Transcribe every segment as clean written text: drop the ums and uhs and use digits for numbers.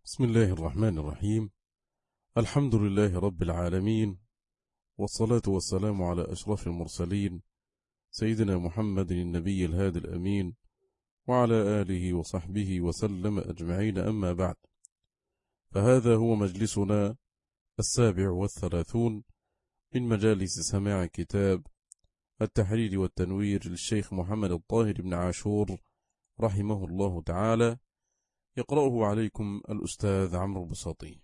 بسم الله الرحمن الرحيم. الحمد لله رب العالمين، والصلاة والسلام على أشرف المرسلين سيدنا محمد النبي الهادي الأمين، وعلى آله وصحبه وسلم أجمعين، أما بعد، فهذا هو مجلسنا 37 من مجالس سماع كتاب التحرير والتنوير للشيخ محمد الطاهر بن عاشور رحمه الله تعالى، يقرأه عليكم الأستاذ عمرو بساطي.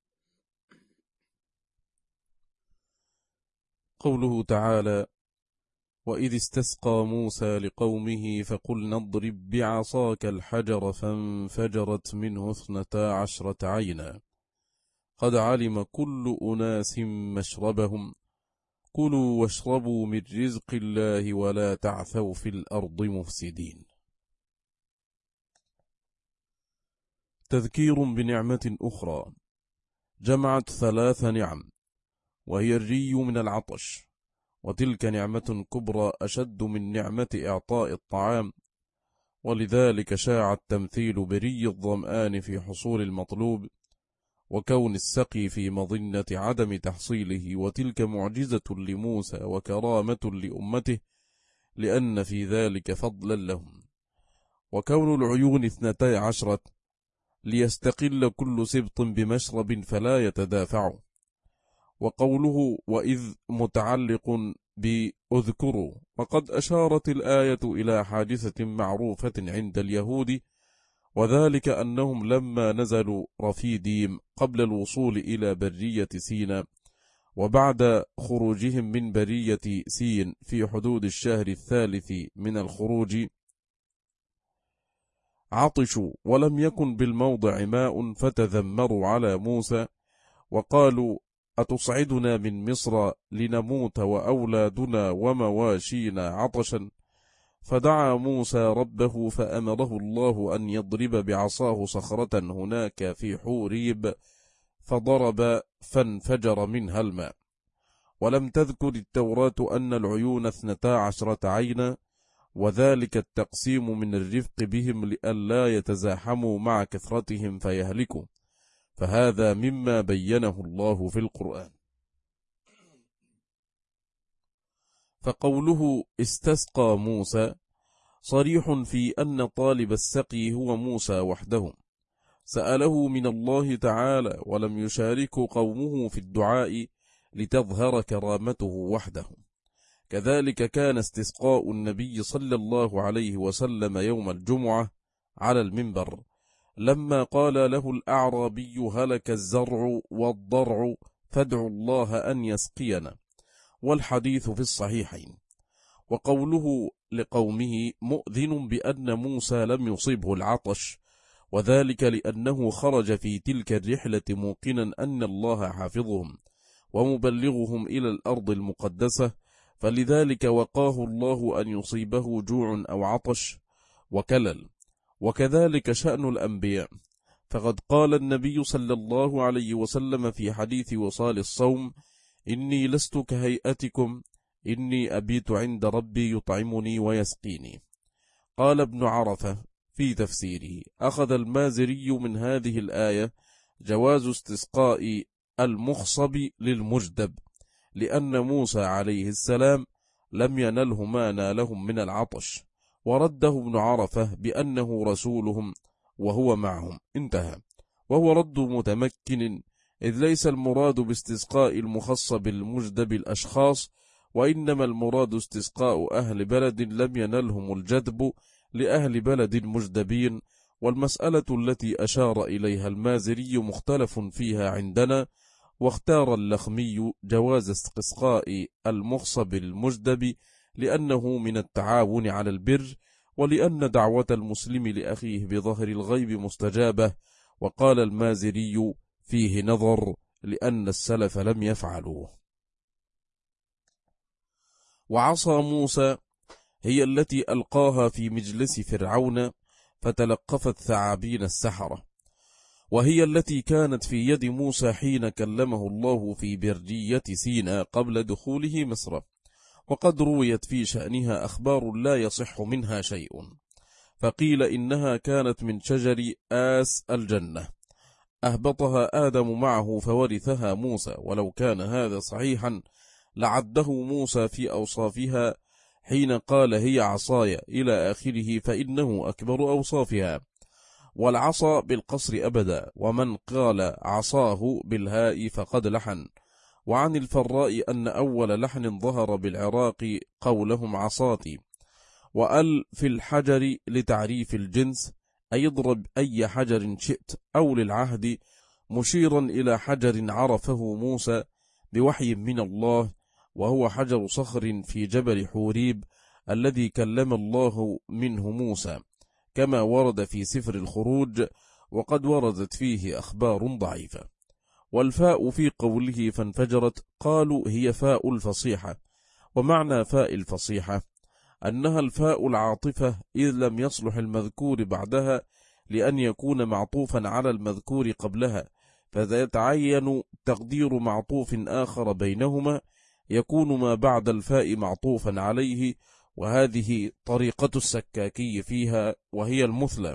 قوله تعالى: وإذ استسقى موسى لقومه فقلنا اضرب بعصاك الحجر فانفجرت منه 12 عينا قد علم كل أناس مشربهم كلوا واشربوا من رزق الله ولا تعثوا في الأرض مفسدين. تذكير بنعمة أخرى جمعت 3 نعم، وهي الري من العطش، وتلك نعمة كبرى أشد من نعمة إعطاء الطعام، ولذلك شاع التمثيل بري الظمآن في حصول المطلوب، وكون السقي في مظنة عدم تحصيله، وتلك معجزة لموسى وكرامة لأمته لأن في ذلك فضلا لهم. وكون العيون 12 ليستقل كل سبط بمشرب فلا يتدافع. وقوله وإذ متعلق بأذكروا، وقد أشارت الآية إلى حادثة معروفة عند اليهود، وذلك أنهم لما نزلوا رفيديم قبل الوصول إلى برية سيناء، وبعد خروجهم من برية سين في حدود الشهر الثالث من الخروج عطشوا ولم يكن بالموضع ماء، فتذمروا على موسى وقالوا أتصعدنا من مصر لنموت وأولادنا ومواشينا عطشا؟ فدعا موسى ربه فأمره الله أن يضرب بعصاه صخرة هناك في حوريب، فضرب فانفجر منها الماء. ولم تذكر التوراة أن العيون 12 عينا، وذلك التقسيم من الرفق بهم لئلا يتزاحموا مع كثرتهم فيهلكوا، فهذا مما بينه الله في القرآن. فقوله استسقى موسى صريح في أن طالب السقي هو موسى وحده، سأله من الله تعالى ولم يشارك قومه في الدعاء لتظهر كرامته وحده. كذلك كان استسقاء النبي صلى الله عليه وسلم يوم الجمعة على المنبر لما قال له الأعرابي هلك الزرع والضرع فادعوا الله أن يسقينا، والحديث في الصحيحين. وقوله لقومه مؤذن بأن موسى لم يصبه العطش، وذلك لأنه خرج في تلك الرحلة موقنا أن الله حافظهم ومبلغهم إلى الأرض المقدسة، فلذلك وقاه الله أن يصيبه جوع أو عطش وكلل. وكذلك شأن الأنبياء، فقد قال النبي صلى الله عليه وسلم في حديث وصال الصوم: إني لست كهيئتكم، إني أبيت عند ربي يطعمني ويسقيني. قال ابن عرفة في تفسيره: أخذ المازري من هذه الآية جواز استسقاء المخصب للمجدب، لأن موسى عليه السلام لم ينله ما نالهم من العطش، ورده ابن عرفة بأنه رسولهم وهو معهم، انتهى. وهو رد متمكن، إذ ليس المراد باستسقاء المخصب المجدب الأشخاص، وإنما المراد استسقاء أهل بلد لم ينلهم الجدب لأهل بلد مجدبين. والمسألة التي أشار إليها المازري مختلف فيها عندنا، واختار اللخمي جواز استسقاء المخصب المجدب لأنه من التعاون على البر، ولأن دعوة المسلم لأخيه بظهر الغيب مستجابة. وقال المازري فيه نظر لأن السلف لم يفعلوه. وعصى موسى هي التي ألقاها في مجلس فرعون فتلقفت ثعابين السحرة، وهي التي كانت في يد موسى حين كلمه الله في برية سيناء قبل دخوله مصر، وقد رويت في شأنها أخبار لا يصح منها شيء. فقيل إنها كانت من شجر آس الجنة، أهبطها آدم معه فورثها موسى، ولو كان هذا صحيحا لعده موسى في أوصافها حين قال هي عصاي إلى آخره، فإنه أكبر أوصافها، والعصا بالقصر أبدا، ومن قال عصاه بالهاء فقد لحن. وعن الفراء أن أول لحن ظهر بالعراق قولهم عصاتي. وأل في الحجر لتعريف الجنس، أي اضرب أي حجر شئت، أو للعهد مشيرا إلى حجر عرفه موسى بوحي من الله، وهو حجر صخر في جبل حوريب الذي كلم الله منه موسى، كما ورد في سفر الخروج، وقد وردت فيه أخبار ضعيفة. والفاء في قوله فانفجرت قالوا هي فاء الفصيحة، ومعنى فاء الفصيحة أنها الفاء العاطفة، إذ لم يصلح المذكور بعدها لأن يكون معطوفا على المذكور قبلها، فيتعين تقدير معطوف آخر بينهما يكون ما بعد الفاء معطوفا عليه، وهذه طريقة السكاكي فيها، وهي المثلى.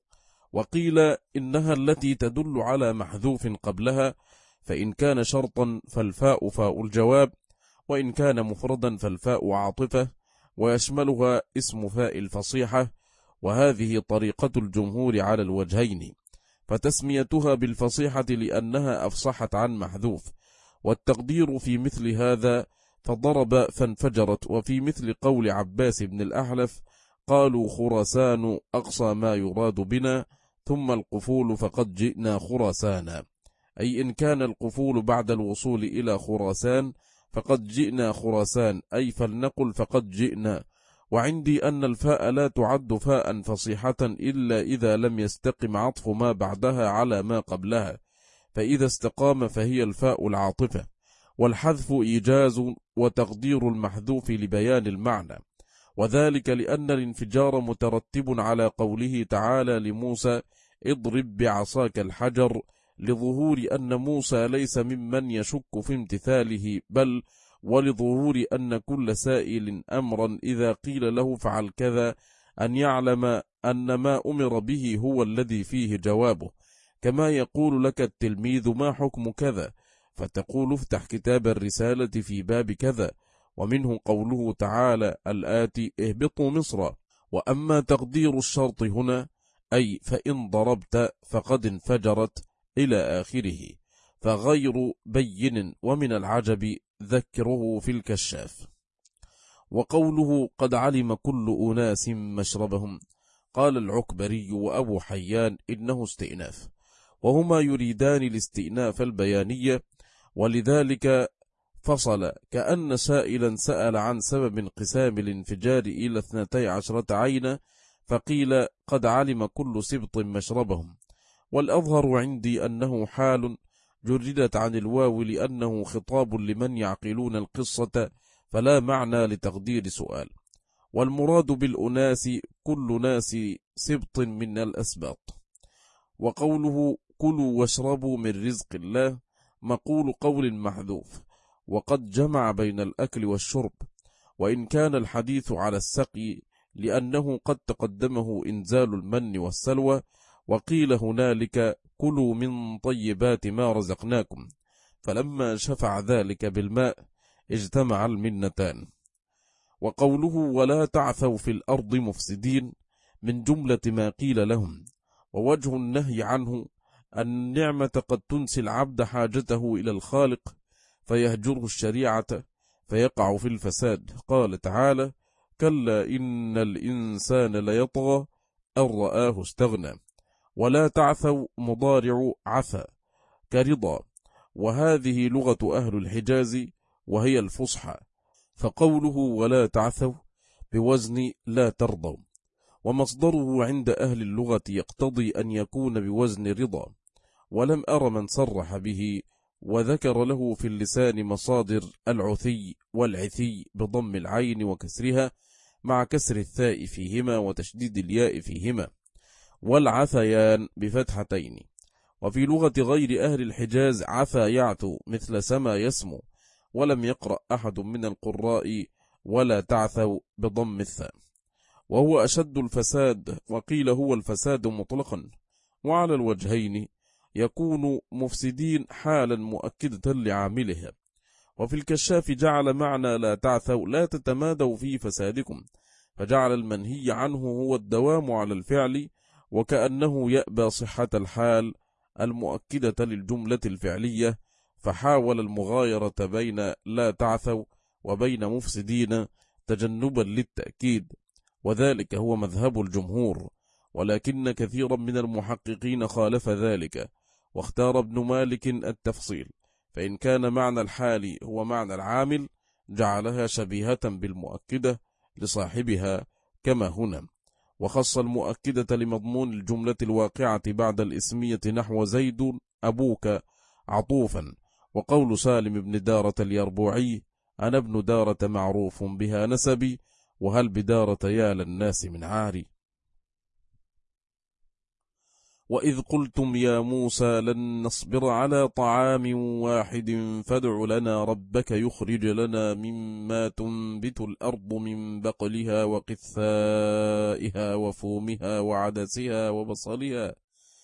وقيل إنها التي تدل على محذوف قبلها، فإن كان شرطا فالفاء فاء الجواب، وإن كان مفردا فالفاء عاطفة، ويشملها اسم فاء الفصيحة، وهذه طريقة الجمهور على الوجهين، فتسميتها بالفصيحة لأنها أفصحت عن محذوف، والتقدير في مثل هذا فضرب فانفجرت. وفي مثل قول عباس بن الأحلف قالوا خراسان أقصى ما يراد بنا، ثم القفول فقد جئنا خراسانا، أي إن كان القفول بعد الوصول إلى خراسان فقد جئنا خراسان، أي فلنقل فقد جئنا. وعندي أن الفاء لا تعد فاء فصيحة إلا إذا لم يستقم عطف ما بعدها على ما قبلها، فإذا استقام فهي الفاء العاطفة. والحذف إيجاز وتقدير المحذوف لبيان المعنى، وذلك لأن الانفجار مترتب على قوله تعالى لموسى اضرب بعصاك الحجر، لظهور أن موسى ليس ممن يشك في امتثاله، بل ولظهور أن كل سائل أمرا إذا قيل له فعل كذا أن يعلم أن ما أمر به هو الذي فيه جوابه، كما يقول لك التلميذ ما حكم كذا، فتقول افتح كتاب الرسالة في باب كذا. ومنه قوله تعالى الآتي اهبطوا مصر. وأما تقدير الشرط هنا أي فإن ضربت فقد انفجرت إلى آخره، فغير بين، ومن العجب ذكره في الكشاف. وقوله قد علم كل أناس مشربهم، قال العكبري وأبو حيان إنه استئناف، وهما يريدان الاستئناف البيانية، ولذلك فصل، كأن سائلا سأل عن سبب انقسام الانفجار إلى 12 عينا، فقيل قد علم كل سبط مشربهم. والأظهر عندي أنه حال جردت عن الواو لأنه خطاب لمن يعقلون القصة، فلا معنى لتقدير سؤال. والمراد بالأناس كل ناس سبط من الأسباط. وقوله كلوا واشربوا من رزق الله مقول قول محذوف، وقد جمع بين الأكل والشرب، وإن كان الحديث على السقي لأنه قد تقدمه إنزال المن والسلوى، وقيل هنالك كلوا من طيبات ما رزقناكم، فلما شفع ذلك بالماء اجتمع المنتان. وقوله ولا تعثوا في الأرض مفسدين من جملة ما قيل لهم، ووجه النهي عنه أن النعمة قد تنسي العبد حاجته إلى الخالق فيهجره الشريعة فيقع في الفساد. قال تعالى كلا إن الإنسان ليطغى أن رآه استغنى. ولا تعثوا مضارع عثى كرضا، وهذه لغة أهل الحجاز وهي الفصحى، فقوله ولا تعثوا بوزن لا ترضوا، ومصدره عند أهل اللغة يقتضي أن يكون بوزن رضا، ولم أر من صرح به، وذكر له في اللسان مصادر العثي والعثي بضم العين وكسرها مع كسر الثاء فيهما وتشديد الياء فيهما، والعثيان بفتحتين. وفي لغة غير أهل الحجاز عثى يعثو مثل سما يسمو، ولم يقرأ أحد من القراء ولا تعثوا بضم الثاء، وهو أشد الفساد، وقيل هو الفساد مطلقا. وعلى الوجهين يكون مفسدين حالا مؤكدة لعاملها. وفي الكشاف جعل معنى لا تعثوا لا تتمادوا في فسادكم، فجعل المنهي عنه هو الدوام على الفعل، وكأنه يأبى صحة الحال المؤكدة للجملة الفعلية، فحاول المغايرة بين لا تعثوا وبين مفسدين تجنبا للتأكيد، وذلك هو مذهب الجمهور، ولكن كثيرا من المحققين خالف ذلك، واختار ابن مالك التفصيل، فإن كان معنى الحال هو معنى العامل جعلها شبيهة بالمؤكدة لصاحبها كما هنا، وخص المؤكدة لمضمون الجملة الواقعة بعد الإسمية نحو زيد أبوك عطوفا. وقول سالم بن دارة اليربوعي أنا ابن دارة معروف بها نسبي، وهل بدارة يا للناس من عاري. وإذ قلتم يا موسى لن نصبر على طعام واحد فادع لنا ربك يخرج لنا مما تنبت الأرض من بقلها وقثائها وفومها وعدسها وبصلها،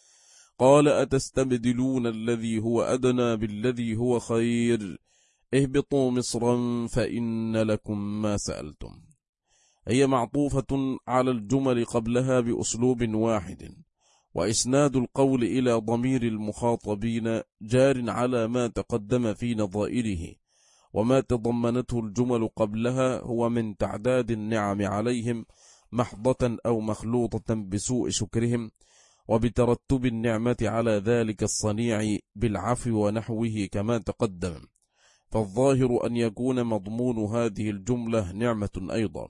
قال أتستبدلون الذي هو أدنى بالذي هو خير اهبطوا مصرا فإن لكم ما سألتم. هي معطوفة على الجمل قبلها بأسلوب واحد، وإسناد القول إلى ضمير المخاطبين جار على ما تقدم في نظائره، وما تضمنته الجمل قبلها هو من تعداد النعم عليهم محضة أو مخلوطة بسوء شكرهم، وبترتب النعمة على ذلك الصنيع بالعفو ونحوه كما تقدم، فالظاهر أن يكون مضمون هذه الجملة نعمة أيضا.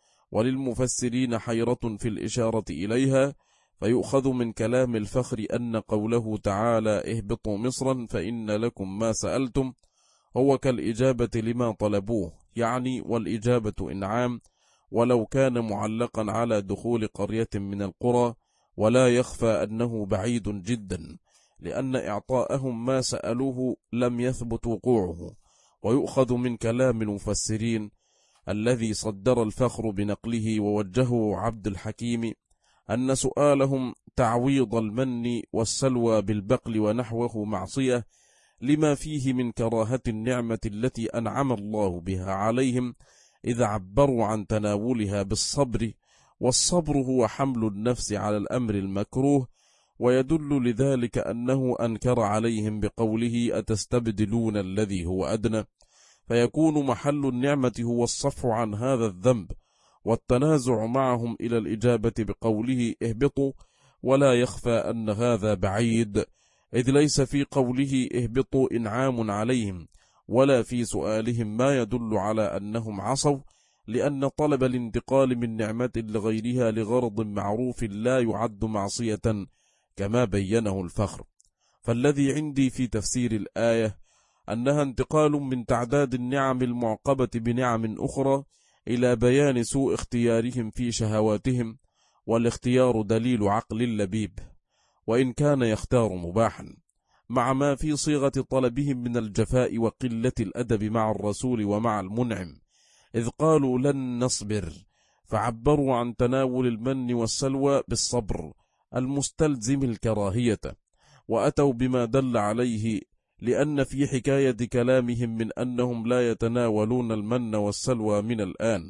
وللمفسرين حيرة في الإشارة إليها، فيؤخذ من كلام الفخر أن قوله تعالى اهبطوا مصرا فإن لكم ما سألتم هو كالإجابة لما طلبوه، يعني والإجابة إنعام، ولو كان معلقا على دخول قرية من القرى، ولا يخفى أنه بعيد جدا، لأن إعطاءهم ما سألوه لم يثبت وقوعه. ويؤخذ من كلام المفسرين الذي صدر الفخر بنقله ووجهه عبد الحكيم أن سؤالهم تعويض المن والسلوى بالبقل ونحوه معصية، لما فيه من كراهة النعمة التي أنعم الله بها عليهم إذا عبروا عن تناولها بالصبر، والصبر هو حمل النفس على الأمر المكروه، ويدل لذلك أنه أنكر عليهم بقوله أتستبدلون الذي هو أدنى، فيكون محل النعمة هو الصفح عن هذا الذنب والتنازع معهم إلى الإجابة بقوله اهبطوا، ولا يخفى أن هذا بعيد، إذ ليس في قوله اهبطوا إنعام عليهم، ولا في سؤالهم ما يدل على أنهم عصوا، لأن طلب الانتقال من نعمة لغيرها لغرض معروف لا يعد معصية كما بينه الفخر. فالذي عندي في تفسير الآية أنها انتقال من تعداد النعم المعقبة بنعم أخرى إلى بيان سوء اختيارهم في شهواتهم، والاختيار دليل عقل لبيب، وإن كان يختار مباحا، مع ما في صيغة طلبهم من الجفاء وقلة الأدب مع الرسول ومع المنعم، إذ قالوا لن نصبر، فعبروا عن تناول المن والسلوى بالصبر المستلزم الكراهية، وأتوا بما دل عليه، لأن في حكاية كلامهم من أنهم لا يتناولون المن والسلوى من الآن،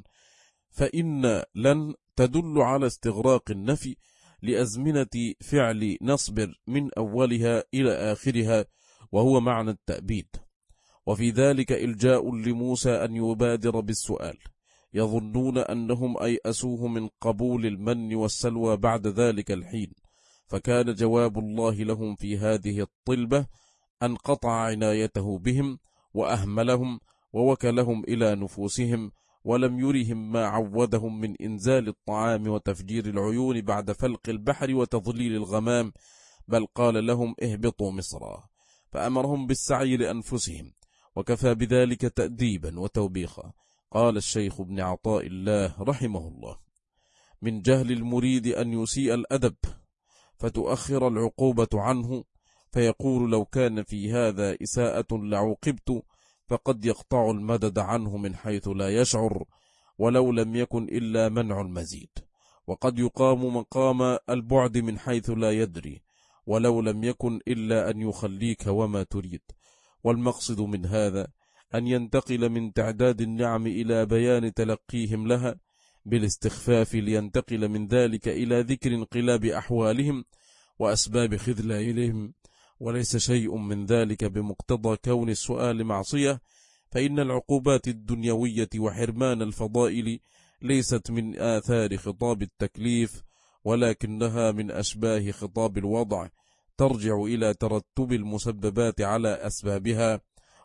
فإن لن تدل على استغراق النفي لأزمنة فعل نصبر من أولها إلى آخرها، وهو معنى التأبيد. وفي ذلك إلجاء لموسى أن يبادر بالسؤال، يظنون أنهم أيأسوه من قبول المن والسلوى بعد ذلك الحين، فكان جواب الله لهم في هذه الطلبة أن قطع عنايته بهم وأهملهم ووكلهم إلى نفوسهم، ولم يرهم ما عودهم من إنزال الطعام وتفجير العيون بعد فلق البحر وتظليل الغمام، بل قال لهم اهبطوا مصرا، فأمرهم بالسعي لأنفسهم، وكفى بذلك تأديبا وتوبيخا. قال الشيخ ابن عطاء الله رحمه الله: من جهل المريد أن يسيء الأدب فتؤخر العقوبة عنه، فيقول لو كان في هذا إساءة لعوقبت، فقد يقطع المدد عنه من حيث لا يشعر، ولو لم يكن إلا منع المزيد، وقد يقام مقام البعد من حيث لا يدري، ولو لم يكن إلا أن يخليك وما تريد. والمقصد من هذا أن ينتقل من تعداد النعم إلى بيان تلقيهم لها بالاستخفاف، لينتقل من ذلك إلى ذكر انقلاب أحوالهم وأسباب خذلانهم، وليس شيء من ذلك بمقتضى كون السؤال معصية، فإن العقوبات الدنيوية وحرمان الفضائل ليست من آثار خطاب التكليف، ولكنها من أشباه خطاب الوضع، ترجع إلى ترتب المسببات على أسبابها،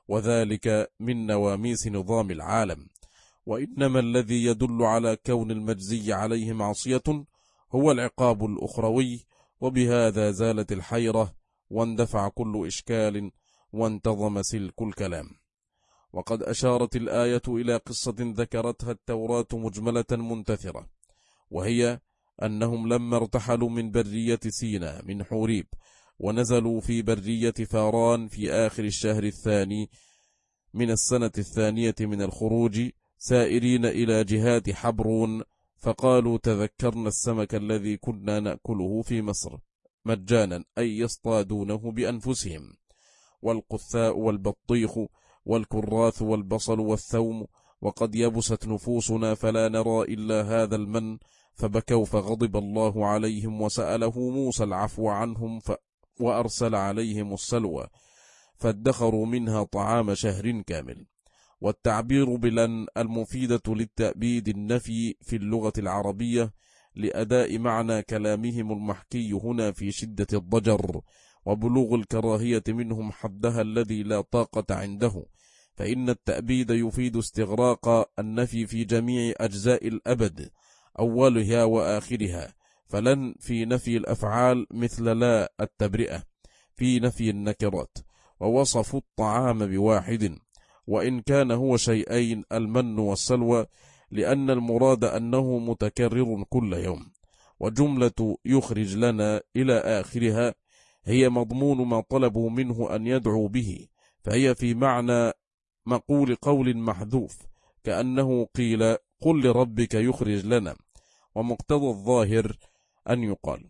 وذلك من نواميس نظام العالم. وإنما الذي يدل على كون المجزي عليه معصية هو العقاب الأخروي، وبهذا زالت الحيرة واندفع كل إشكال وانتظم سلك الكلام. وقد أشارت الآية إلى قصة ذكرتها التوراة مجملة منتثرة، وهي أنهم لما ارتحلوا من برية سيناء من حوريب ونزلوا في برية فاران في آخر الشهر الثاني من السنة الثانية من الخروج، سائرين إلى جهات حبرون، فقالوا تذكرنا السمك الذي كنا نأكله في مصر مجانا، أي يصطادونه بأنفسهم، والقثاء والبطيخ والكراث والبصل والثوم، وقد يبست نفوسنا فلا نرى إلا هذا المن، فبكوا فغضب الله عليهم، وسأله موسى العفو عنهم وأرسل عليهم السلوى، فادخروا منها طعام شهر كامل. والتعبير بلن المفيدة للتأبيد النفي في اللغة العربية لأداء معنى كلامهم المحكي هنا في شدة الضجر وبلوغ الكراهية منهم حدها الذي لا طاقة عنده، فإن التأبيد يفيد استغراق النفي في جميع أجزاء الأبد أولها وآخرها، فلن في نفي الأفعال مثل لا التبرئة في نفي النكرات، ووصفوا الطعام بواحد وإن كان هو شيئين المن والسلوى، لأن المراد أنه متكرر كل يوم. وجملة يخرج لنا إلى آخرها هي مضمون ما طلبوا منه أن يدعو به، فهي في معنى مقول قول محذوف، كأنه قيل قل لربك يخرج لنا، ومقتضى الظاهر أن يقال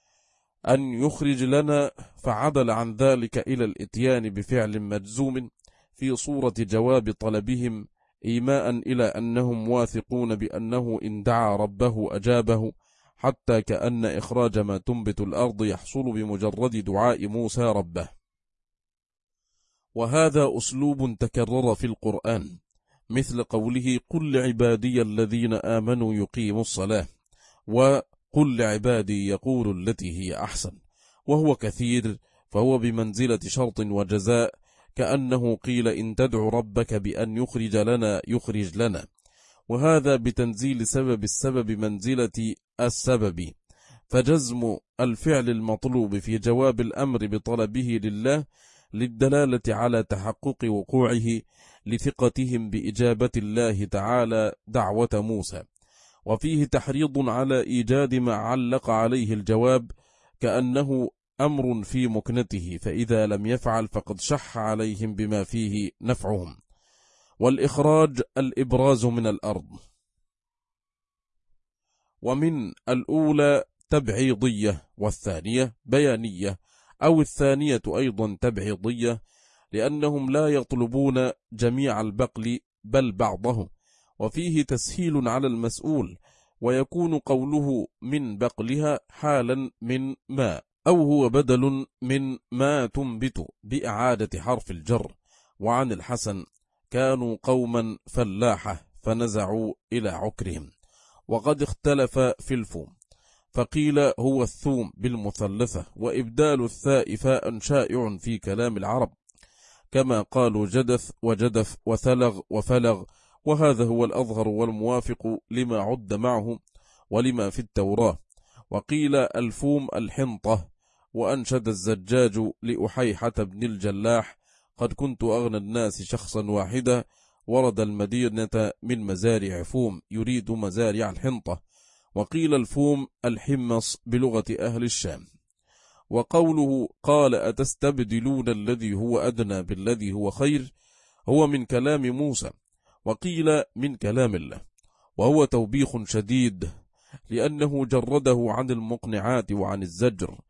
أن يخرج لنا، فعدل عن ذلك إلى الإتيان بفعل مجزوم في صورة جواب طلبهم، إيماء إلى أنهم واثقون بأنه إن دعا ربه أجابه، حتى كأن إخراج ما تنبت الأرض يحصل بمجرد دعاء موسى ربه. وهذا أسلوب تكرر في القرآن، مثل قوله قل لعبادي الذين آمنوا يقيموا الصلاة، وقل لعبادي يقول التي هي أحسن، وهو كثير، فهو بمنزلة شرط وجزاء، كأنه قيل إن تدعو ربك بأن يخرج لنا يخرج لنا، وهذا بتنزيل سبب السبب منزلة السبب، فجزم الفعل المطلوب في جواب الأمر بطلبه لله للدلالة على تحقق وقوعه، لثقتهم بإجابة الله تعالى دعوة موسى، وفيه تحريض على إيجاد ما علق عليه الجواب، كأنه أمر في مكنته، فإذا لم يفعل فقد شح عليهم بما فيه نفعهم. والإخراج الإبراز من الأرض، ومن الأولى تبعيضية والثانية بيانية، أو الثانية أيضا تبعيضية، لأنهم لا يطلبون جميع البقل بل بعضه، وفيه تسهيل على المسؤول، ويكون قوله من بقلها حالا من ما، أو هو بدل من ما تنبت بإعادة حرف الجر. وعن الحسن كانوا قوما فلاحة فنزعوا إلى عكرهم. وقد اختلف في الفوم، فقيل هو الثوم بالمثلثة، وإبدال الثاء فاء شائع في كلام العرب، كما قالوا جدث وجدف وثلغ وفلغ، وهذا هو الأظهر والموافق لما عد معه ولما في التوراة. وقيل الفوم الحنطة. وأنشد الزجاج لأحيحة بن الجلاح قد كنت أغنى الناس شخصا واحدا، ورد المدينة من مزارع فوم، يريد مزارع الحنطة. وقيل الفوم الحمص بلغة أهل الشام. وقوله قال أتستبدلون الذي هو أدنى بالذي هو خير هو من كلام موسى، وقيل من كلام الله، وهو توبيخ شديد، لأنه جرده عن المقنعات وعن الزجر،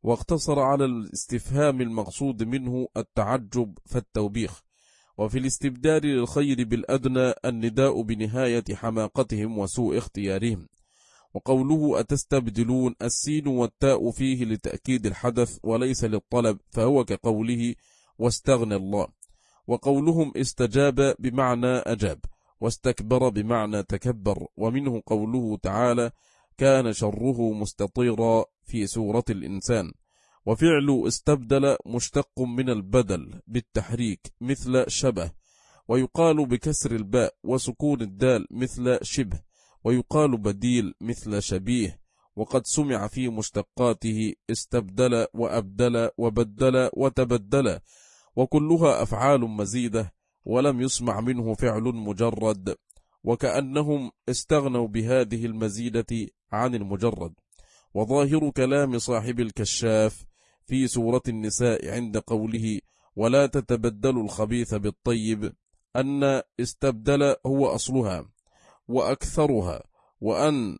واقتصر على الاستفهام المقصود منه التعجب فالتوبيخ. وفي الاستبدال للخير بالأدنى النداء بنهاية حماقتهم وسوء اختيارهم. وقوله أتستبدلون السين والتاء فيه لتأكيد الحدث وليس للطلب، فهو كقوله واستغنى الله. وقولهم استجاب بمعنى أجاب، واستكبر بمعنى تكبر. ومنه قوله تعالى كان شره مستطيرا في سورة الإنسان. وفعل استبدل مشتق من البدل بالتحريك مثل شبه، ويقال بكسر الباء وسكون الدال مثل شبه، ويقال بديل مثل شبيه. وقد سمع في مشتقاته استبدل وأبدل وبدل وتبدل، وكلها أفعال مزيدة، ولم يسمع منه فعل مجرد، وكأنهم استغنوا بهذه المزيدة عن المجرد. وظاهر كلام صاحب الكشاف في سورة النساء عند قوله ولا تتبدلوا الخبيث بالطيب أن استبدل هو أصلها وأكثرها، وأن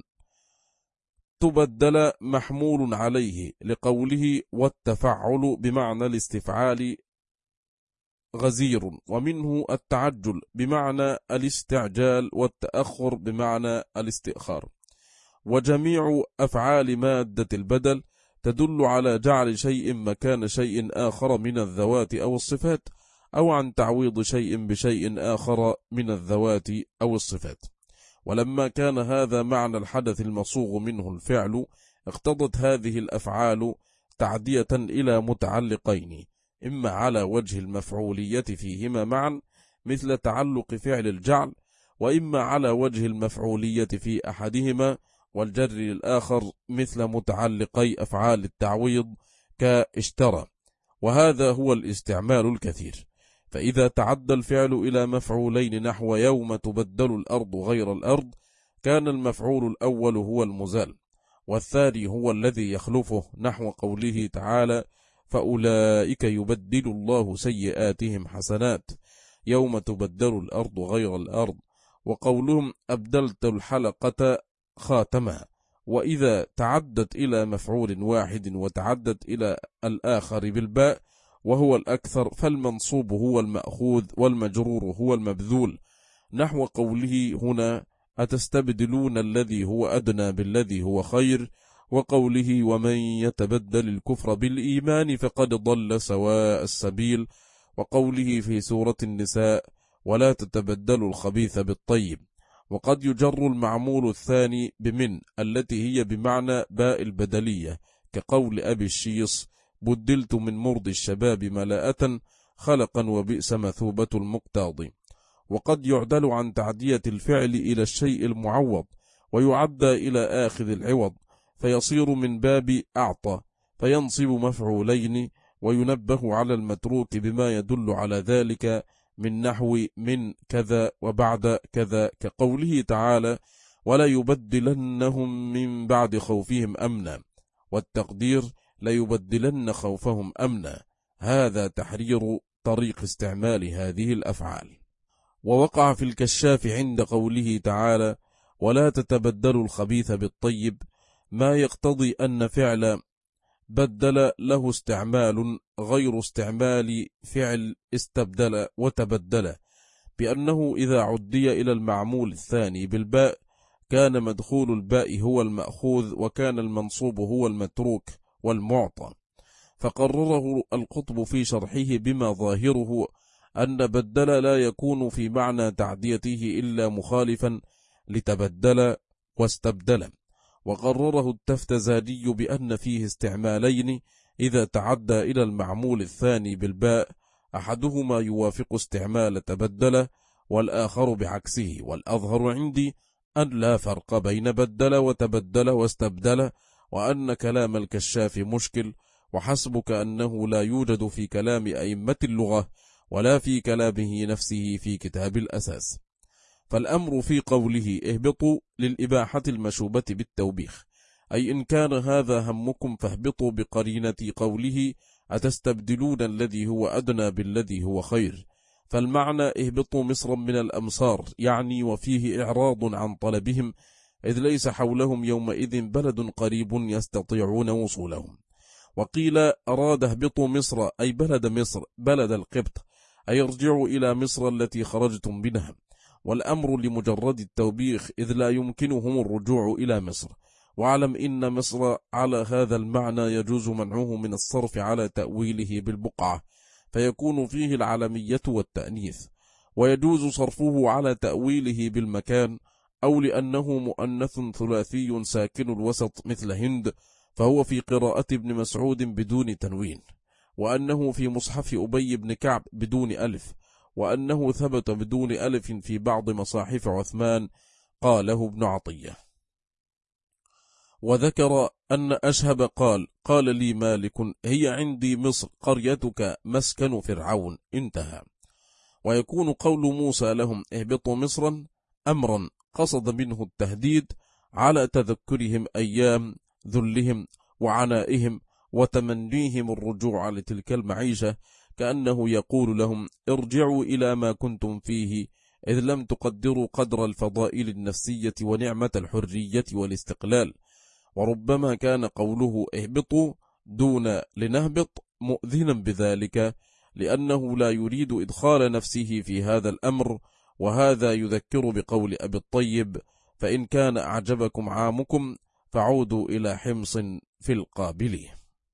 تبدل محمول عليه لقوله والتفعل بمعنى الاستفعال غزير. ومنه التعجل بمعنى الاستعجال، والتأخر بمعنى الاستئخار. وجميع أفعال مادة البدل تدل على جعل شيء مكان شيء آخر من الذوات أو الصفات، أو عن تعويض شيء بشيء آخر من الذوات أو الصفات. ولما كان هذا معنى الحدث المصوغ منه الفعل، اقتضت هذه الأفعال تعدية إلى متعلقين، إما على وجه المفعولية فيهما معا مثل تعلق فعل الجعل، وإما على وجه المفعولية في أحدهما والجر للآخر مثل متعلقي أفعال التعويض كاشترى. وهذا هو الاستعمال الكثير. فإذا تعدى الفعل إلى مفعولين نحو يوم تبدل الأرض غير الأرض، كان المفعول الأول هو المزال، والثاني هو الذي يخلفه نحو قوله تعالى فأولئك يبدل الله سيئاتهم حسنات يوم تبدل الأرض غير الأرض. وقولهم أبدلت الحلقة خاتمها. وإذا تعدت إلى مفعول واحد وتعدت إلى الآخر بالباء وهو الأكثر، فالمنصوب هو المأخوذ والمجرور هو المبذول، نحو قوله هنا أتستبدلون الذي هو أدنى بالذي هو خير، وقوله ومن يتبدل الكفر بالإيمان فقد ضل سواء السبيل، وقوله في سورة النساء ولا تتبدلوا الخبيث بالطيب. وقد يجر المعمول الثاني بمن التي هي بمعنى باء البدلية، كقول أبي الشيص بدلت من مرض الشباب ملاءة خلقا وبئس مثوبة المقتاض. وقد يعدل عن تعدية الفعل إلى الشيء المعوض ويعدى إلى آخذ العوض، فيصير من باب أعطى فينصب مفعولين، وينبه على المتروك بما يدل على ذلك من نحو من كذا وبعد كذا، كقوله تعالى ولا يبدلنهم من بعد خوفهم أمنا، والتقدير لا يبدلن خوفهم أمنا. هذا تحرير طريق استعمال هذه الأفعال. ووقع في الكشاف عند قوله تعالى ولا تتبدلوا الخبيث بالطيب ما يقتضي أن فعل بدل له استعمال غير استعمال فعل استبدل وتبدل، بأنه إذا عدي إلى المعمول الثاني بالباء كان مدخول الباء هو المأخوذ، وكان المنصوب هو المتروك والمعطى. فقرره القطب في شرحه بما ظاهره أن بدل لا يكون في معنى تعديته إلا مخالفا لتبدل واستبدل. وقرره التفتزاني بأن فيه استعمالين إذا تعدى إلى المعمول الثاني بالباء، أحدهما يوافق استعمال تبدل والآخر بعكسه، والأظهر عندي أن لا فرق بين بدل وتبدل واستبدل، وأن كلام الكشاف مشكل، وحسبك أنه لا يوجد في كلام أئمة اللغة ولا في كلامه نفسه في كتاب الأساس. فالأمر في قوله اهبطوا للإباحة المشوبة بالتوبيخ، أي إن كان هذا همكم فاهبطوا بقرينة قوله أتستبدلون الذي هو أدنى بالذي هو خير. فالمعنى اهبطوا مصرا من الأمصار، يعني وفيه إعراض عن طلبهم، إذ ليس حولهم يومئذ بلد قريب يستطيعون وصولهم. وقيل أراد اهبطوا مصر أي بلد مصر بلد القبط، أي ارجعوا إلى مصر التي خرجتم منها، والأمر لمجرد التوبيخ إذ لا يمكنهم الرجوع إلى مصر. واعلم إن مصر على هذا المعنى يجوز منعه من الصرف على تأويله بالبقعة فيكون فيه العلمية والتأنيث، ويجوز صرفه على تأويله بالمكان، أو لأنه مؤنث ثلاثي ساكن الوسط مثل هند فهو في قراءة ابن مسعود بدون تنوين، وأنه في مصحف أبي بن كعب بدون ألف، وأنه ثبت بدون ألف في بعض مصاحف عثمان، قاله ابن عطية. وذكر أن أشهب قال لي مالك هي عندي مصر قريتك مسكن فرعون، انتهى. ويكون قول موسى لهم اهبطوا مصرا أمرا قصد منه التهديد على تذكرهم أيام ذلهم وعنائهم وتمنيهم الرجوع لتلك المعيشة، كأنه يقول لهم ارجعوا إلى ما كنتم فيه إذ لم تقدروا قدر الفضائل النفسية ونعمة الحرية والاستقلال. وربما كان قوله اهبطوا دون لنهبط مؤذنا بذلك، لأنه لا يريد إدخال نفسه في هذا الأمر، وهذا يذكر بقول أبي الطيب فإن كان أعجبكم عامكم فعودوا إلى حمص في القابل.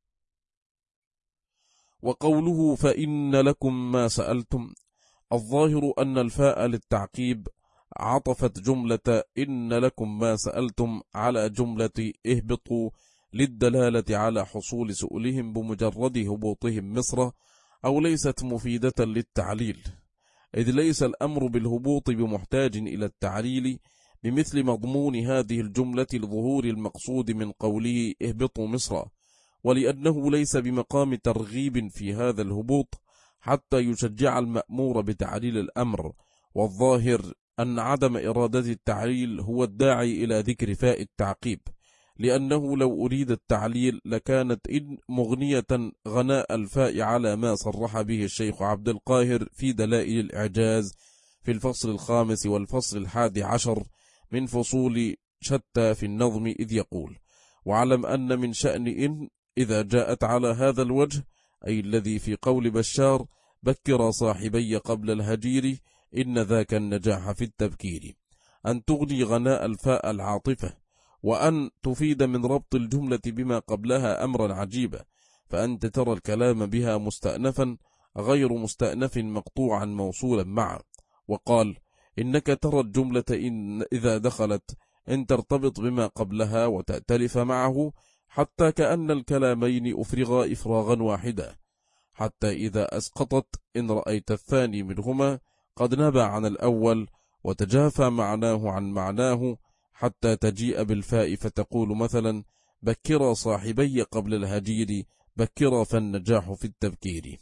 وقوله فإن لكم ما سألتم، الظاهر أن الفاء للتعقيب عطفت جملة إن لكم ما سألتم على جملة اهبطوا للدلالة على حصول سؤلهم بمجرد هبوطهم مصر، أو ليست مفيدة للتعليل، إذ ليس الأمر بالهبوط بمحتاج إلى التعليل بمثل مضمون هذه الجملة لظهور المقصود من قوله اهبطوا مصر، ولأنه ليس بمقام ترغيب في هذا الهبوط حتى يشجع المأمور بتعليل الأمر. والظاهر أن عدم إرادة التعليل هو الداعي إلى ذكر فاء التعقيب، لأنه لو أريد التعليل لكانت إن مغنية غناء الفاء على ما صرح به الشيخ عبد القاهر في دلائل الإعجاز في الفصل 5 والفصل 11 من فصول شتى في النظم، إذ يقول وعلم أن من شأن إن إذا جاءت على هذا الوجه، أي الذي في قول بشار بكر صاحبي قبل الهجير إن ذاك النجاح في التبكير، أن تغني غناء الفاء العاطفة، وأن تفيد من ربط الجملة بما قبلها أمرا عجيبا، فأنت ترى الكلام بها مستأنفا غير مستأنف مقطوعا موصولا معا. وقال إنك ترى الجملة إن إذا دخلت إن ترتبط بما قبلها وتأتلف معه حتى كأن الكلامين أفرغا إفراغا واحدا، حتى إذا أسقطت إن رأيت الثاني منهما قد نبع عن الأول وتجافى معناه عن معناه، حتى تجيء بالفاء فتقول مثلا بكر صاحبي قبل الهجير بكر فالنجاح في التبكير.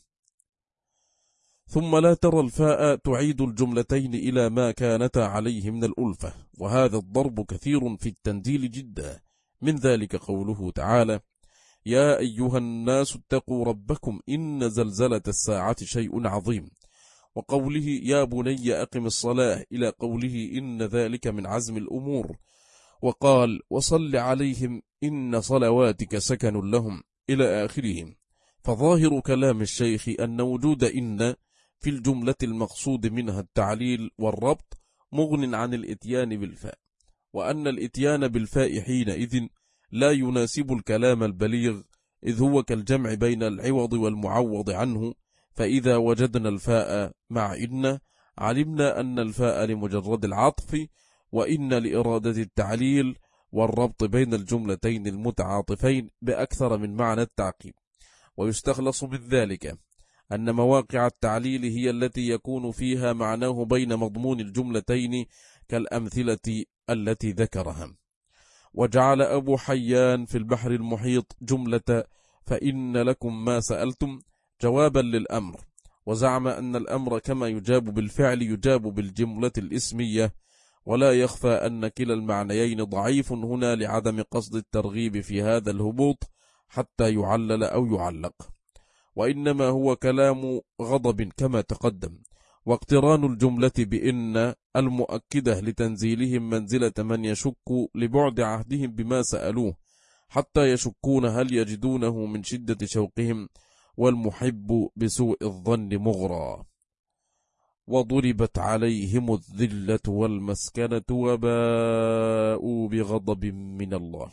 ثم لا ترى الفاء تعيد الجملتين إلى ما كانتا عليه من الألفة، وهذا الضرب كثير في التنديل جدا، من ذلك قوله تعالى يا أيها الناس اتقوا ربكم إن زلزلة الساعة شيء عظيم، وقوله يا بني أقم الصلاة إلى قوله إن ذلك من عزم الأمور، وقال وصل عليهم إن صلواتك سكن لهم إلى آخرهم. فظاهر كلام الشيخ أن وجود إن في الجملة المقصود منها التعليل والربط مغن عن الإتيان بالفاء، وأن الإتيان بالفاء حينئذ لا يناسب الكلام البليغ، إذ هو كالجمع بين العوض والمعوض عنه، فإذا وجدنا الفاء مع إن علمنا أن الفاء لمجرد العطف، وإن لإرادة التعليل والربط بين الجملتين المتعاطفين بأكثر من معنى التعقيب. ويستخلص من ذلك أن مواقع التعليل هي التي يكون فيها معناه بين مضمون الجملتين كالأمثلة التي ذكرها. وجعل أبو حيان في البحر المحيط جملة فإن لكم ما سألتم جوابا للأمر، وزعم أن الأمر كما يجاب بالفعل يجاب بالجملة الإسمية، ولا يخفى أن كلا المعنيين ضعيف هنا لعدم قصد الترغيب في هذا الهبوط حتى يعلل أو يعلق، وإنما هو كلام غضب كما تقدم. واقتران الجملة بإن المؤكدة لتنزيلهم منزلة من يشك لبعد عهدهم بما سألوه حتى يشكون هل يجدونه من شدة شوقهم، والمحب بسوء الظن مغرى. وضربت عليهم الذلة والمسكنة وباءوا بغضب من الله.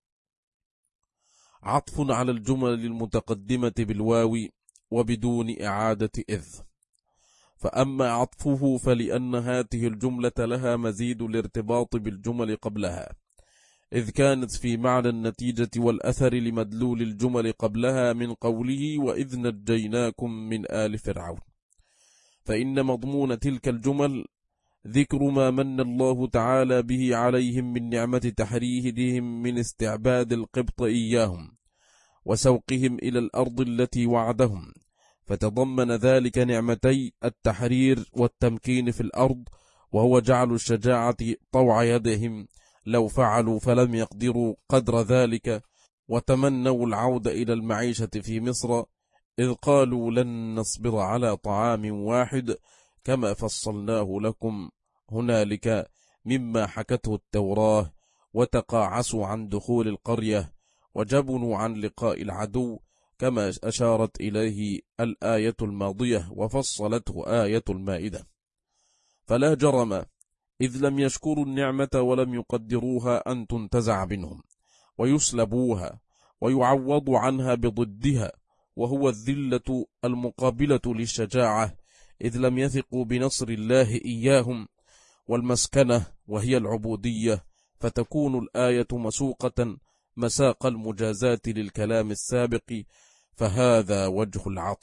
عطف على الجمل المتقدمة بالواو وبدون إعادة إذ. فأما عطفه فلأن هذه الجملة لها مزيد الارتباط بالجمل قبلها، إذ كانت في معنى النتيجة والأثر لمدلول الجمل قبلها من قوله وإذ نجيناكم من آل فرعون، فإن مضمون تلك الجمل ذكر ما من الله تعالى به عليهم من نعمة تحريرهم من استعباد القبط إياهم وسوقهم إلى الأرض التي وعدهم، فتضمن ذلك نعمتي التحرير والتمكين في الأرض، وهو جعل الشجاعة طوع يدهم لو فعلوا فلم يقدروا قدر ذلك، وتمنوا العودة إلى المعيشة في مصر، إذ قالوا لن نصبر على طعام واحد، كما فصلناه لكم هنالك مما حكته التوراة، وتقاعسوا عن دخول القرية وجبنوا عن لقاء العدو، كما أشارت إليه الآية الماضية وفصلته آية المائدة. فلا جرم إذ لم يشكروا النعمة ولم يقدروها أن تنتزع منهم ويسلبوها ويعوضوا عنها بضدها، وهو الذلة المقابلة للشجاعة، إذ لم يثقوا بنصر الله إياهم، والمسكنة وهي العبودية، فتكون الآية مسوقة مساق المجازات للكلام السابق، فهذا وجه العطف.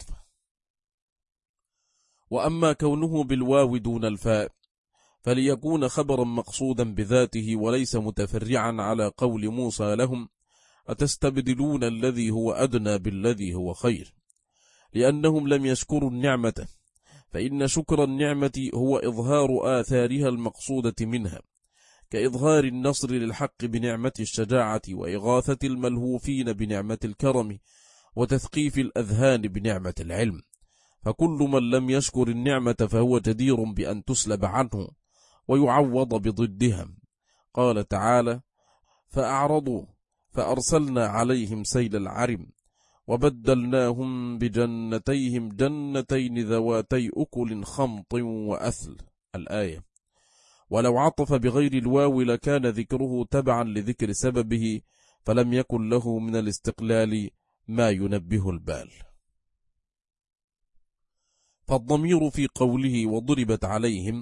وأما كونه بالواو دون الفاء فليكون خبرا مقصودا بذاته وليس متفرعا على قول موسى لهم أتستبدلون الذي هو أدنى بالذي هو خير، لأنهم لم يشكروا النعمة، فإن شكر النعمة هو إظهار آثارها المقصودة منها، كإظهار النصر للحق بنعمة الشجاعة، وإغاثة الملهوفين بنعمة الكرم، وتثقيف الأذهان بنعمة العلم. فكل من لم يشكر النعمة فهو جدير بأن تسلب عنه ويعوض بضدها. قال تعالى فأعرضوا فأرسلنا عليهم سيل العرم وبدلناهم بجنتيهم جنتين ذواتي أكل خمط وأثل، الآية. ولو عطف بغير الواو لكان ذكره تبعا لذكر سببه، فلم يكن له من الاستقلال ما ينبه البال. فالضمير في قوله وضربت عليهم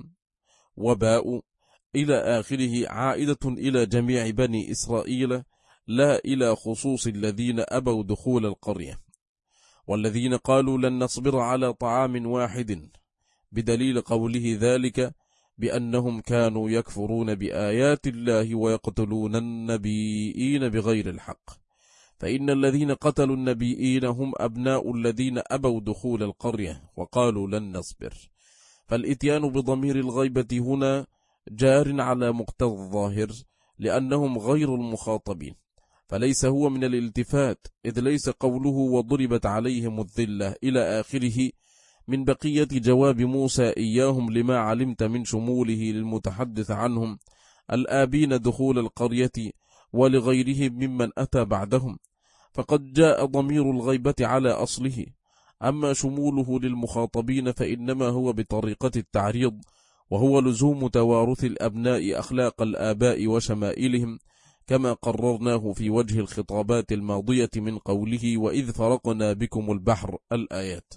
وباء إلى آخره عائدة إلى جميع بني إسرائيل، لا إلى خصوص الذين أبوا دخول القرية، والذين قالوا لن نصبر على طعام واحد، بدليل قوله ذلك بأنهم كانوا يكفرون بآيات الله ويقتلون النبيين بغير الحق، فإن الذين قتلوا النبيين هم أبناء الذين أبوا دخول القرية وقالوا لن نصبر. فالإتيان بضمير الغيبة هنا جار على مقتضى الظاهر، لأنهم غير المخاطبين، فليس هو من الالتفات، إذ ليس قوله وضربت عليهم الذلة إلى آخره من بقية جواب موسى إياهم لما علمت من شموله للمتحدث عنهم الآبين دخول القرية ولغيرهم ممن أتى بعدهم، فقد جاء ضمير الغيبة على أصله. أما شموله للمخاطبين فإنما هو بطريقة التعريض، وهو لزوم توارث الأبناء أخلاق الآباء وشمائلهم، كما قررناه في وجه الخطابات الماضية من قوله وإذ فرقنا بكم البحر، الآيات.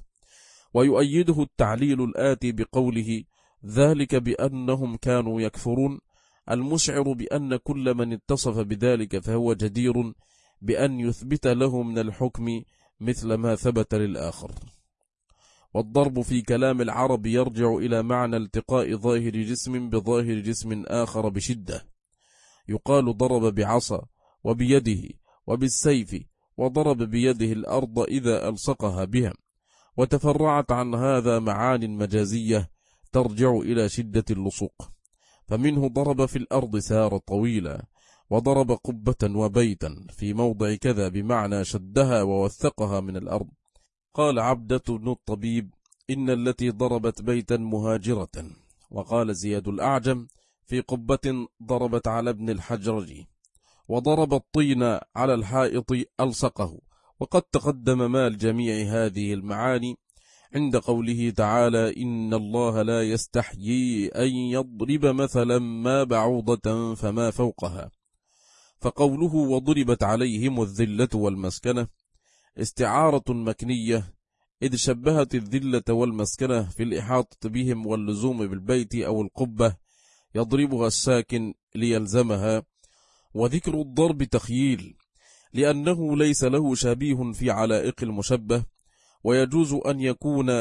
ويؤيده التعليل الآتي بقوله ذلك بأنهم كانوا يكفرون، المشعر بأن كل من اتصف بذلك فهو جدير بأن يثبت له من الحكم مثل ما ثبت للآخر. والضرب في كلام العرب يرجع إلى معنى التقاء ظاهر جسم بظاهر جسم آخر بشدة، يقال ضرب بعصا وبيده وبالسيف، وضرب بيده الأرض إذا ألصقها بها. وتفرعت عن هذا معان مجازية ترجع إلى شدة اللصوق، فمنه ضرب في الأرض سار طويلا، وضرب قبة وبيتا في موضع كذا بمعنى شدها ووثقها من الأرض. قال عبدة بن الطبيب إن التي ضربت بيتا مهاجرة. وقال زياد الأعجم في قبة ضربت على ابن الحجرج. وضرب الطين على الحائط ألصقه. وقد تقدم ما لجميع هذه المعاني عند قوله تعالى: إن الله لا يستحيي أن يضرب مثلا ما بعوضة فما فوقها. فقوله وضربت عليهم الذلة والمسكنة استعارة مكنية، إذ شبهت الذلة والمسكنة في الإحاطة بهم واللزوم بالبيت أو القبة يضربها الساكن ليلزمها. وذكر الضرب تخييل، لأنه ليس له شبيه في علائق المشبه، ويجوز أن يكون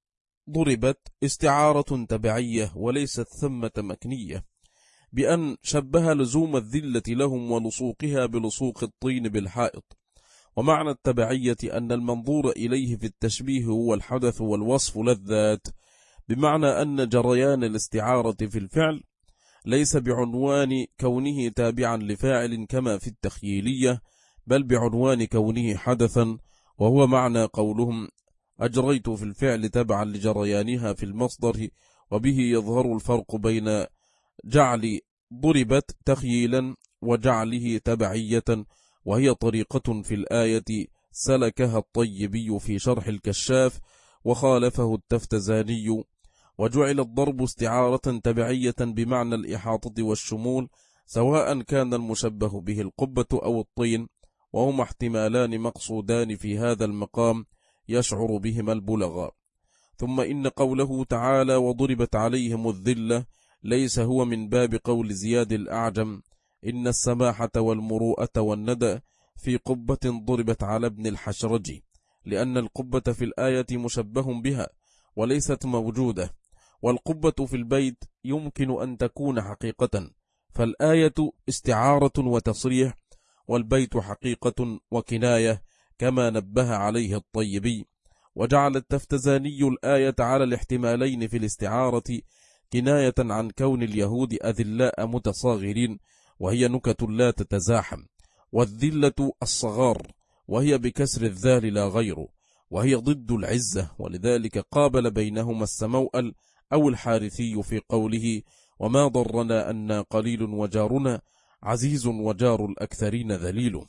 ضربت استعارة تبعية وليست ثمة مكنية، بأن شبه لزوم الذلة لهم ولصوقها بلصوق الطين بالحائط. ومعنى التبعية أن المنظور إليه في التشبيه هو الحدث والوصف للذات، بمعنى أن جريان الاستعارة في الفعل ليس بعنوان كونه تابعا لفاعل كما في التخييلية، بل بعنوان كونه حدثا، وهو معنى قولهم أجريت في الفعل تبعا لجريانها في المصدر. وبه يظهر الفرق بين جعل ضربت تخييلا وجعله تبعية، وهي طريقة في الآية سلكها الطيبي في شرح الكشاف وخالفه التفتزاني. وجعل الضرب استعارة تبعية بمعنى الإحاطة والشمول، سواء كان المشبه به القبة أو الطين، وهما احتمالان مقصودان في هذا المقام يشعر بهما البلغاء. ثم إن قوله تعالى وضربت عليهم الذلة ليس هو من باب قول زياد الأعجم إن السماحة والمروءة والندى في قبة ضربت على ابن الحشرج، لأن القبة في الآية مشبه بها وليست موجودة، والقبة في البيت يمكن أن تكون حقيقة، فالآية استعارة وتصريح، والبيت حقيقة وكناية كما نبه عليه الطيبي. وجعل التفتزاني الآية على الاحتمالين في الاستعارة كناية عن كون اليهود أذلاء متصاغرين، وهي نكت لا تتزاحم، والذلة الصغار وهي بكسر الذال لا غير، وهي ضد العزة، ولذلك قابل بينهما السموأل أو الحارثي في قوله وما ضرنا أن قليل وجارنا عزيز وجار الأكثرين ذليل.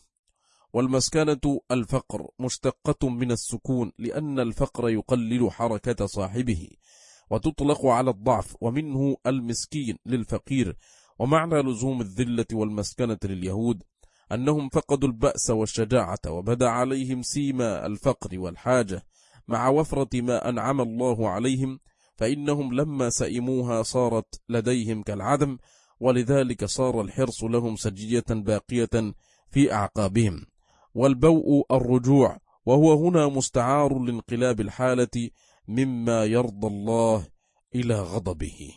والمسكنة الفقر مشتقة من السكون، لأن الفقر يقلل حركة صاحبه، وتطلق على الضعف، ومنه المسكين للفقير. ومعنى لزوم الذلة والمسكنة لليهود أنهم فقدوا البأس والشجاعة، وبدا عليهم سيما الفقر والحاجة مع وفرة ما أنعم الله عليهم، فإنهم لما سئموها صارت لديهم كالعدم، ولذلك صار الحرص لهم سجية باقية في أعقابهم. والبوء الرجوع، وهو هنا مستعار لانقلاب الحالة مما يرضى الله إلى غضبه.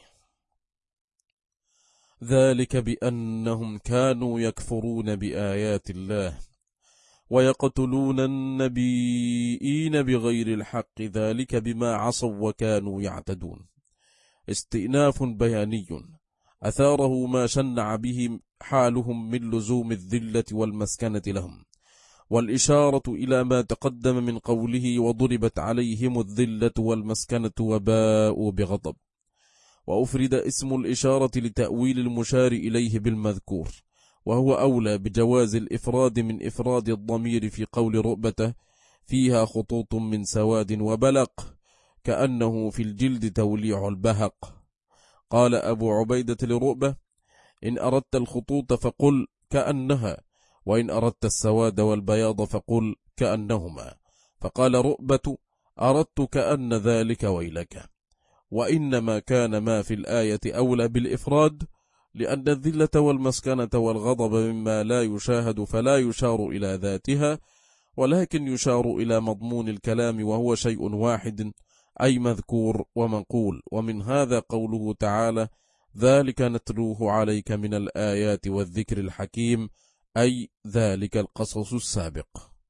ذلك بأنهم كانوا يكفرون بآيات الله ويقتلون النبيين بغير الحق، ذلك بما عصوا وكانوا يعتدون. استئناف بياني أثاره ما شنع به حالهم من لزوم الذلة والمسكنة لهم، والإشارة إلى ما تقدم من قوله وضربت عليهم الذلة والمسكنة وباءوا بغضب. وأفرد اسم الإشارة لتأويل المشار إليه بالمذكور، وهو أولى بجواز الإفراد من إفراد الضمير في قول رؤبته فيها خطوط من سواد وبلق، كأنه في الجلد توليع البهق. قال أبو عبيدة لرؤبة إن أردت الخطوط فقل كأنها، وإن أردت السواد والبياض فقل كأنهما. فقال رؤبة أردت كأن ذلك ويلك. وإنما كان ما في الآية أولى بالإفراد، لأن الذلة والمسكنة والغضب مما لا يشاهد فلا يشار إلى ذاتها، ولكن يشار إلى مضمون الكلام، وهو شيء واحد، أي مذكور ومنقول. ومن هذا قوله تعالى ذلك نتلوه عليك من الآيات والذكر الحكيم، أي ذلك القصص السابق.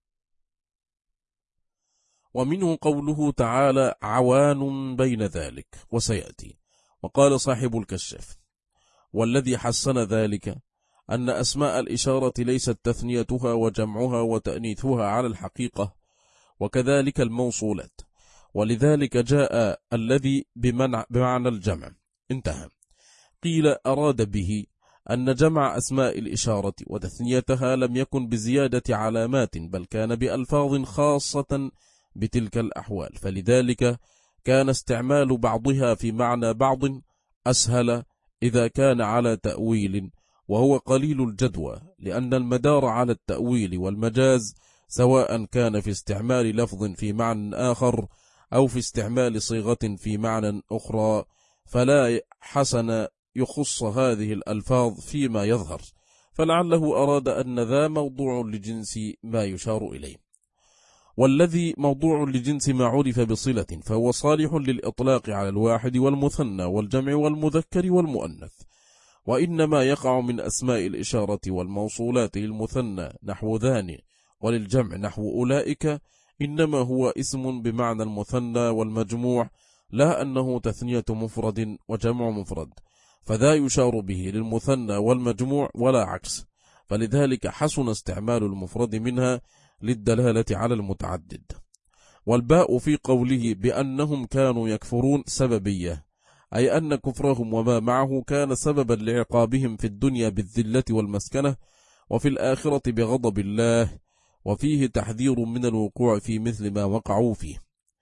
ومنه قوله تعالى عوان بين ذلك، وسيأتي. وقال صاحب الكشاف والذي حسن ذلك أن أسماء الإشارة ليست تثنيتها وجمعها وتأنيثها على الحقيقة، وكذلك الموصولات، ولذلك جاء الذي بمعنى الجمع. انتهى. قيل أراد به أن جمع أسماء الإشارة وتثنيتها لم يكن بزيادة علامات، بل كان بألفاظ خاصة بتلك الأحوال، فلذلك كان استعمال بعضها في معنى بعض أسهل إذا كان على تأويل، وهو قليل الجدوى، لأن المدار على التأويل والمجاز، سواء كان في استعمال لفظ في معنى آخر أو في استعمال صيغة في معنى أخرى، فلا حسن يخص هذه الألفاظ فيما يظهر، فلعله أراد أن ذا موضوع لجنس ما يشار إليه، والذي موضوع لجنس ما عرف بصلة، فهو صالح للإطلاق على الواحد والمثنى والجمع والمذكر والمؤنث، وإنما يقع من أسماء الإشارة والموصولات للمثنى نحو ذان، وللجمع نحو أولئك، إنما هو اسم بمعنى المثنى والمجموع، لا أنه تثنية مفرد وجمع مفرد، فذا يشار به للمثنى والمجموع ولا عكس، فلذلك حسن استعمال المفرد منها للدلالة على المتعدد. والباء في قوله بأنهم كانوا يكفرون سببية، أي أن كفرهم وما معه كان سببا لعقابهم في الدنيا بالذلة والمسكنة، وفي الآخرة بغضب الله، وفيه تحذير من الوقوع في مثل ما وقعوا فيه.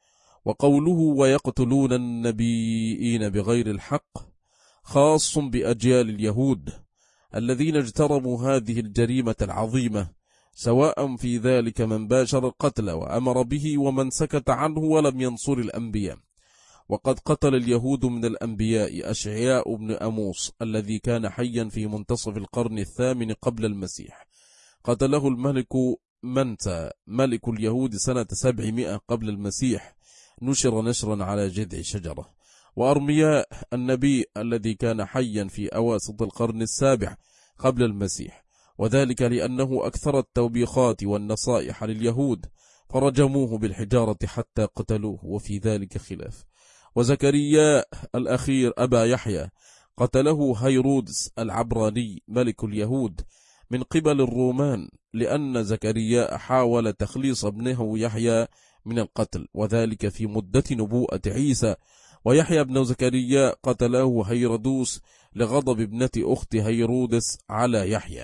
وقوله ويقتلون النبيين بغير الحق خاص بأجيال اليهود الذين اجترموا هذه الجريمة العظيمة، سواء في ذلك من باشر القتل وأمر به ومن سكت عنه ولم ينصر الأنبياء. وقد قتل اليهود من الأنبياء أشعياء بن أموس الذي كان حيا في منتصف القرن الثامن قبل المسيح، قتله الملك منتا ملك اليهود سنة 700 قبل المسيح، نشر نشرا على جذع شجرة. وأرمياء النبي الذي كان حيا في أواسط القرن السابع قبل المسيح، وذلك لأنه أكثر التوبيخات والنصائح لليهود، فرجموه بالحجارة حتى قتلوه، وفي ذلك خلاف. وزكريا الأخير أبا يحيى قتله هيرودس العبراني ملك اليهود من قبل الرومان، لأن زكريا حاول تخليص ابنه يحيى من القتل، وذلك في مدة نبوءة عيسى. ويحيى بن زكريا قتله هيرودوس لغضب ابنة أخت هيرودس على يحيى.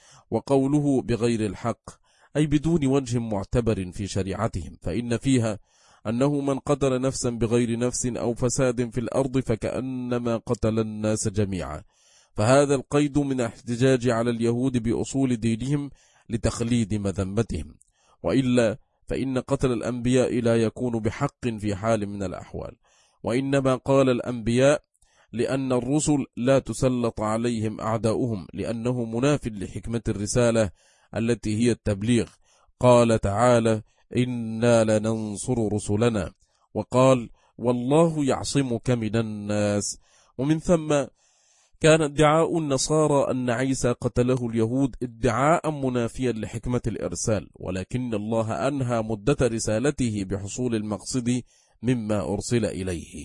وقوله بغير الحق أي بدون وجه معتبر في شريعتهم، فإن فيها أنه من قتل نفسا بغير نفس أو فساد في الأرض فكأنما قتل الناس جميعا، فهذا القيد من الاحتجاج على اليهود بأصول دينهم لتخليد مذمتهم، وإلا فإن قتل الأنبياء لا يكون بحق في حال من الأحوال، وإنما قال الأنبياء لأن الرسل لا تسلط عليهم أعداؤهم، لأنه مناف لحكمة الرسالة التي هي التبليغ. قال تعالى إنا لننصر رسلنا، وقال والله يعصمك من الناس. ومن ثم كان ادعاء النصارى أن عيسى قتله اليهود ادعاء منافيا لحكمة الإرسال، ولكن الله أنهى مدة رسالته بحصول المقصد مما أرسل إليه.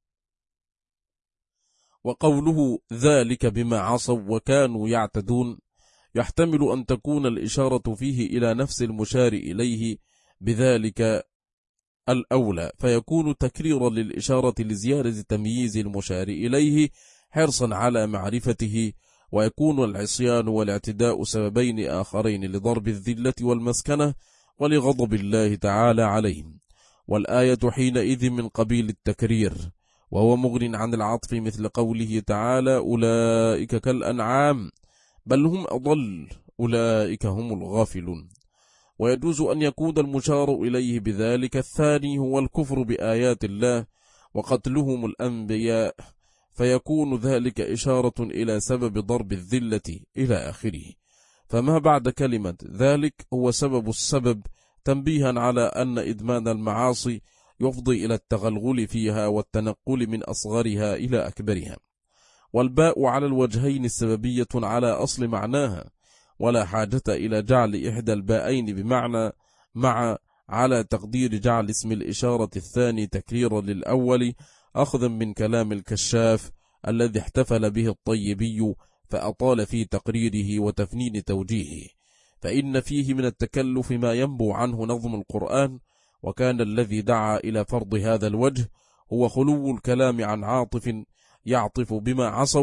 وقوله ذلك بما عصوا وكانوا يعتدون يحتمل أن تكون الإشارة فيه إلى نفس المشار إليه بذلك الأولى، فيكون تكريرا للإشارة لزيادة تمييز المشار إليه حرصا على معرفته، ويكون العصيان والاعتداء سببين آخرين لضرب الذلة والمسكنة ولغضب الله تعالى عليهم، والآية حينئذ من قبيل التكرير، وهو مغن عن العطف، مثل قوله تعالى أولئك كالأنعام بل هم أضل أولئك هم الغافلون. ويجوز أن يكون المشار إليه بذلك الثاني هو الكفر بآيات الله وقتلهم الأنبياء، فيكون ذلك إشارة إلى سبب ضرب الذلة إلى آخره، فما بعد كلمة ذلك هو سبب السبب، تنبيها على أن إدمان المعاصي يفضي إلى التغلغل فيها والتنقل من أصغرها إلى أكبرها. والباء على الوجهين السببية على أصل معناها، ولا حاجة إلى جعل إحدى الباءين بمعنى مع على تقدير جعل اسم الإشارة الثاني تكريرا للأول، أخذا من كلام الكشاف الذي احتفل به الطيبي فأطال في تقريره وتفنين توجيهه، فإن فيه من التكلف ما ينبو عنه نظم القرآن، وكان الذي دعا إلى فرض هذا الوجه هو خلو الكلام عن عاطف يعطف بما عصوا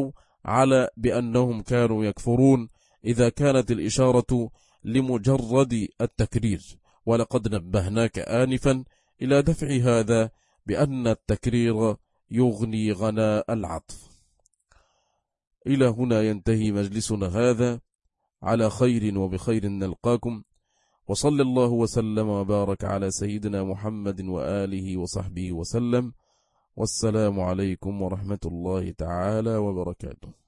على بأنهم كانوا يكفرون إذا كانت الإشارة لمجرد التكرير، ولقد نبهناك آنفا إلى دفع هذا بأن التكرير يغني غناء العطف. إلى هنا ينتهي مجلسنا هذا، على خير وبخير نلقاكم، وصلى الله وسلم وبارك على سيدنا محمد وآله وصحبه وسلم، والسلام عليكم ورحمة الله تعالى وبركاته.